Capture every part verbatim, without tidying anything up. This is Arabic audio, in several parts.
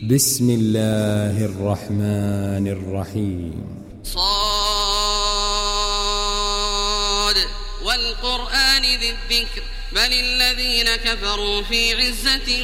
بسم الله الرحمن الرحيم. صاد والقرآن ذي الذكر بل الذين كفروا في عزة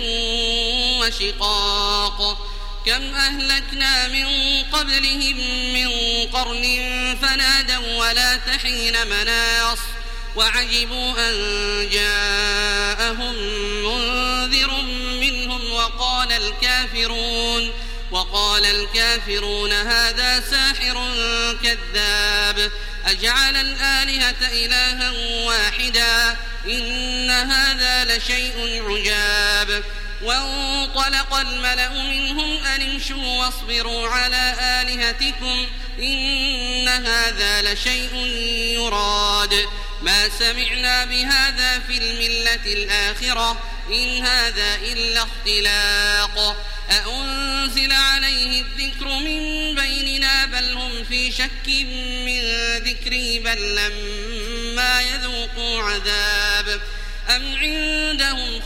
وشقاق كم أهلكنا من قبلهم من قرن فنادوا ولا تحين مناص وعجبوا أن جاءهم منذر منهم وقال الكافرون وقال الكافرون هذا ساحر كذاب أجعل الآلهة إلها واحدا إن هذا لشيء عجاب وانطلق الملأ منهم أن امشوا واصبروا على آلهتكم إن هذا لشيء يراد ما سمعنا بهذا في الملة الآخرة إن هذا إلا اختلاق أأنزل عليه الذكر من بيننا بل هم في شك من ذكري بل لما يذوقوا عذاب أم عندهم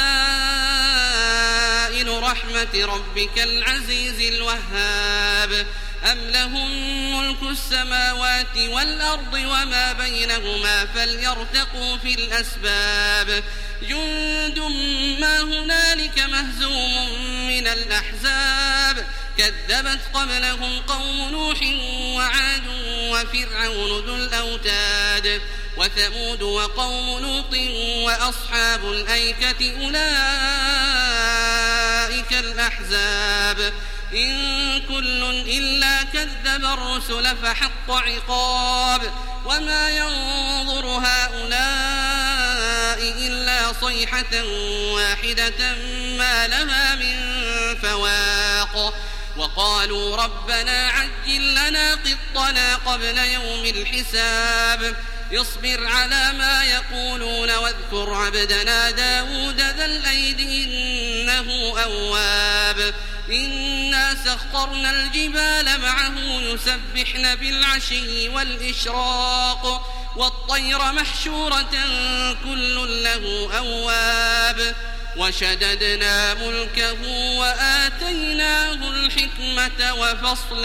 خزائن رحمة ربك العزيز الوهاب أم لهم ملك السماوات والأرض وما بينهما فليرتقوا في الأسباب جند ما هنالك مهزوم من الأحزاب كذبت قبلهم قوم نوح وعاد وفرعون ذو الأوتاد وثمود وقوم لوط وأصحاب الأيكة أولئك الأحزاب إن كل إلا كذب الرسل فحق عقاب وما ينظر هؤلاء إلا صيحة واحدة ما لها من فواق وقالوا ربنا عجل لنا قطنا قبل يوم الحساب اصبر على ما يقولون واذكر عبدنا داود ذا الأيد إنه أواب إنا سخرنا الجبال معه يسبحن بالعشي والإشراق والطير محشورة كل له أواب وشددنا ملكه وآتيناه الحكمة وفصل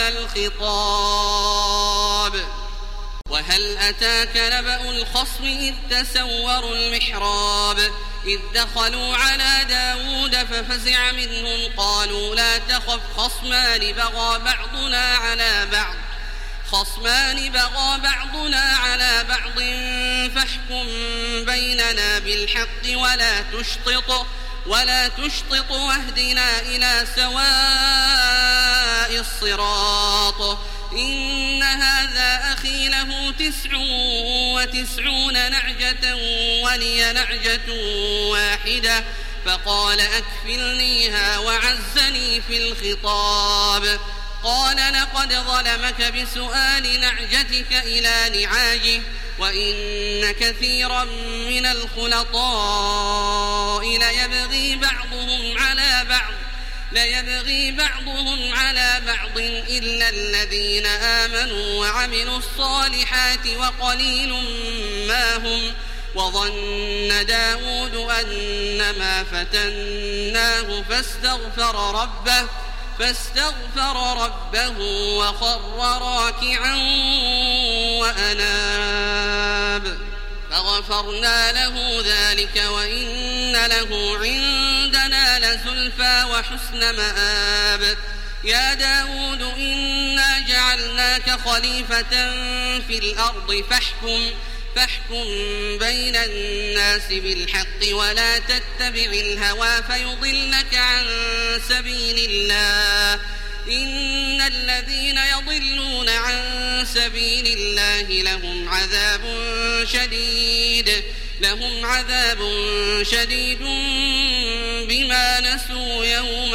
الخطاب وهل أتاك نبأ الخصم إذ تسوروا المحراب إذ دخلوا على داود ففزع منهم قالوا لا تخف خصمان بغى بعضنا على بعض خصمان بغى بعضنا على بعض فاحكم بيننا بالحق ولا تشطط ولا تشطط واهدنا إلى سواء الصراط إن هذا أخي له تسع وتسعون نعجة ولي نعجة واحدة فقال أكفلنيها وعزني في الخطاب قال لقد ظلمك بسؤال نعجتك إلى نعاجه وإن كثيرا من الخلطاء ليبغي بعضهم على بعض ليبغي بعضهم على بعض إلا الذين آمنوا وعملوا الصالحات وقليل ما هم وظن داود أنما فتناه فاستغفر ربه فاستغفر ربه وخر راكعا وأناب فغفرنا له ذلك وإن له عندنا لزلفى وحسن مآب يا داود إنا جعلناك خليفة في الأرض فاحكم فاحكم بين الناس بالحق ولا تتبع الهوى فيضلك عن سبيل الله إن الذين يضلون عن سبيل الله لهم عذاب شديد لهم عذاب شديد بما نسوا يوم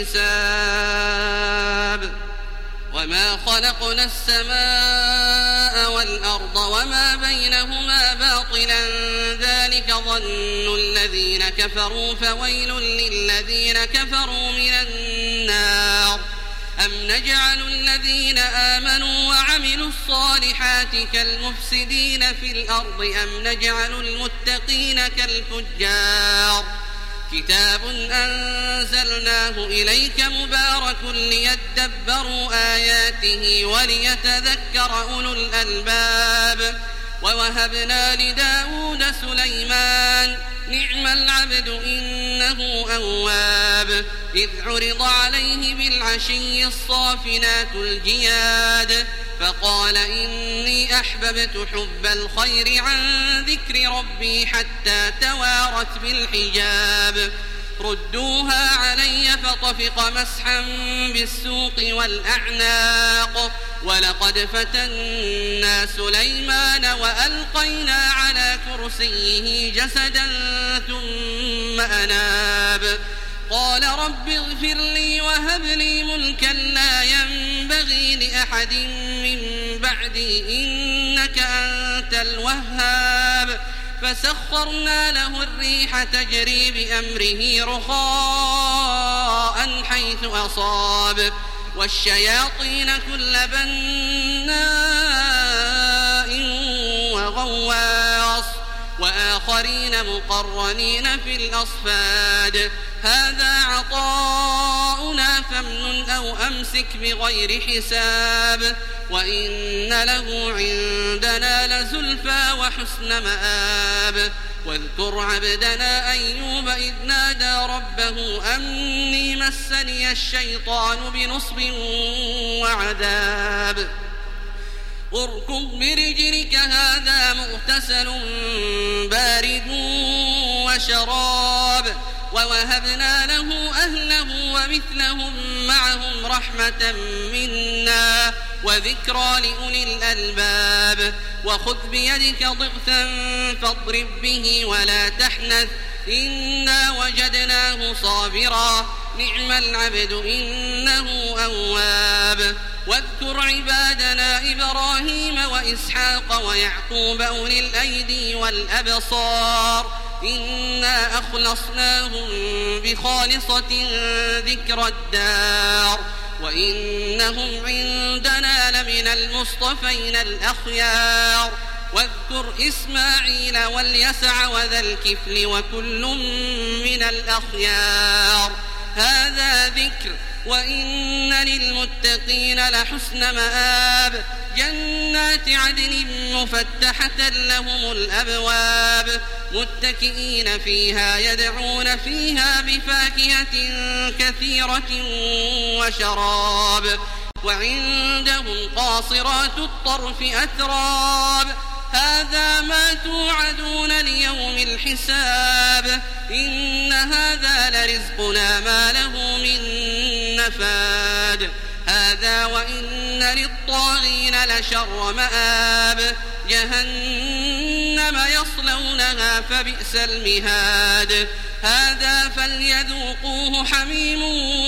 الحساب وما خلقنا السماء والأرض وما بينهما باطلا ذلك ظن الذين كفروا فويل للذين كفروا من النار أم نجعل الذين آمنوا وعملوا الصالحات كالمفسدين في الأرض أم نجعل المتقين كالفجار كتاب أنزلناه إليك مبارك ليدبروا آياته وليتذكر أولو الألباب ووهبنا لداود سليمان نعم العبد إنه أواب إذ عرض عليه بالعشي الصافنات الجياد فقال إني أحببت حب الخير عن ذكر ربي حتى توارت بالحجاب ردوها علي فطفق مسحا بالسوق والأعناق ولقد فتنا سليمان وألقينا على كرسيه جسدا ثم أناب قال رب اغفر لي وهب لي ملكا لا ينبغي لأحد من بعدي إنك أنت الوهاب فسخرنا له الريح تجري بأمره رخاء حيث أصاب والشياطين كل بناء وغواص وآخرين مقرنين في الأصفاد هذا عطاؤنا فامنن أو أمسك بغير حساب وإن له عندنا لزلفى وحسن مآب واذكر عبدنا أيوب إذ نادى ربه أني مسني الشيطان بنصب وعذاب اركض برجلك هذا مغتسل بارد وشراب ووهبنا له أهله ومثلهم معهم رحمة منا وذكرى لأولي الألباب وخذ بيدك ضغثا فاضرب به ولا تحنث إنا وجدناه صابرا نعم العبد إنه أواب واذكر عبادنا إبراهيم وإسحاق ويعقوب أولي الأيدي والأبصار إنا أخلصناهم بخالصة ذكر الدار وإنهم عندنا لمن المصطفين الأخيار واذكر إسماعيل واليسع وذا الكفل وكل من الأخيار هذا ذكر وإن للمتقين لحسن مآب جنات عدن مفتحة لهم الأبواب متكئين فيها يدعون فيها بفاكهة كثيرة وشراب وعندهم قاصرات الطرف أتراب هذا ما توعدون ليوم الحساب إن هذا لرزقنا ما له من نفاد هذا وإن للطاغين لشر مآب جهنم يصلونها فبئس المهاد هذا فليذوقوه حميم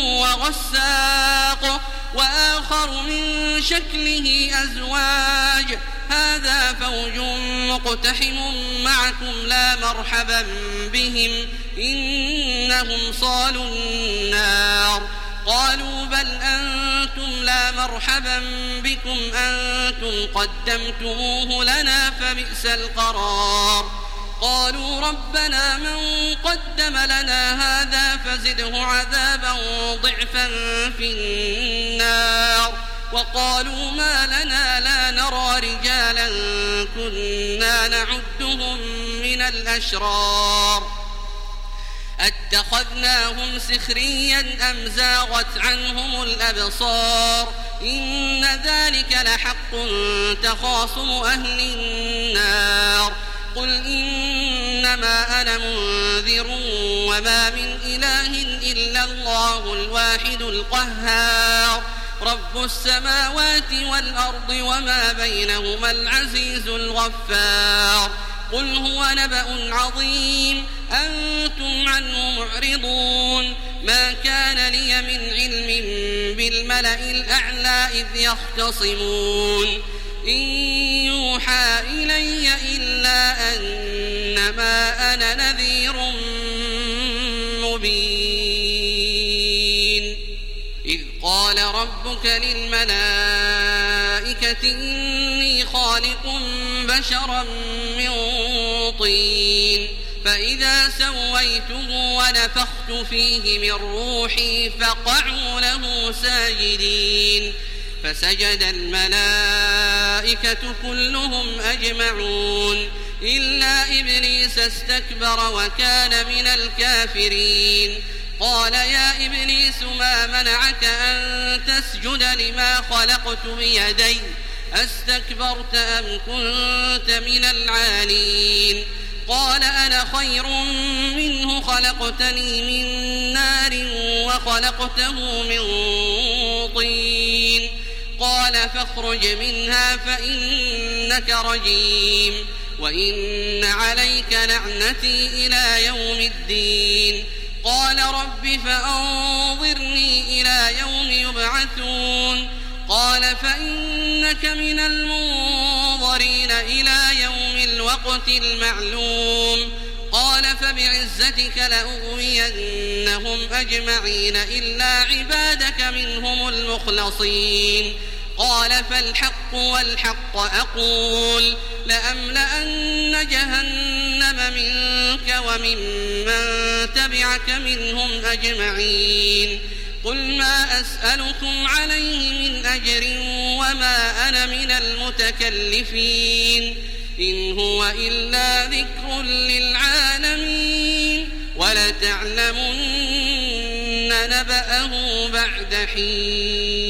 وغساق وآخر من شكله أزواج هذا فوج مقتحم معكم لا مرحبا بهم إنهم صالوا النار قالوا بل أنتم لا مرحبا بكم أنتم قدمتموه لنا فبئس القرار قالوا ربنا من قدم لنا هذا فزده عذابا ضعفا في النار وقالوا ما لنا لا نرى رجالا كنا نعدهم من الأشرار أتخذناهم سخريا أم زاغت عنهم الأبصار إن ذلك لحق تخاصم أهل النار قل إنما أنا منذر وما من إله إلا الله الواحد القهار رب السماوات والأرض وما بينهما العزيز الغفار قل هو نبأ عظيم أنتم عنه معرضون ما كان لي من علم بالملأ الأعلى إذ يختصمون إن يوحى إلي إلا أنما أنا نذير مبين إذ قال ربك للملائكة إني خالق بشرا من طين فإذا سويته ونفخت فيه من روحي فقعوا له ساجدين فسجد الملائكة كلهم أجمعون إلا إبليس استكبر وكان من الكافرين قال يا إبليس ما منعك أن تسجد لما خلقت بيدي أستكبرت أم كنت من العالين قال أنا خير منه خلقتني من نار وخلقته من طين قال فاخرج منها فإنك رجيم وإن عليك لعنتي إلى يوم الدين قال رب فأنظرني إلى يوم يبعثون قال فإنك من المنظرين إلى يوم الوقت المعلوم قال فبعزتك لأغوينهم أجمعين إلا عبادك منهم المخلصين قال فالحق والحق أقول لأملأن جهنم منك وممن تبعك منهم أجمعين قل ما أسألكم عليه من أجر وما أنا من المتكلفين إن هو إلا ذكر للعالمين ولتعلمن نبأه بعد حين.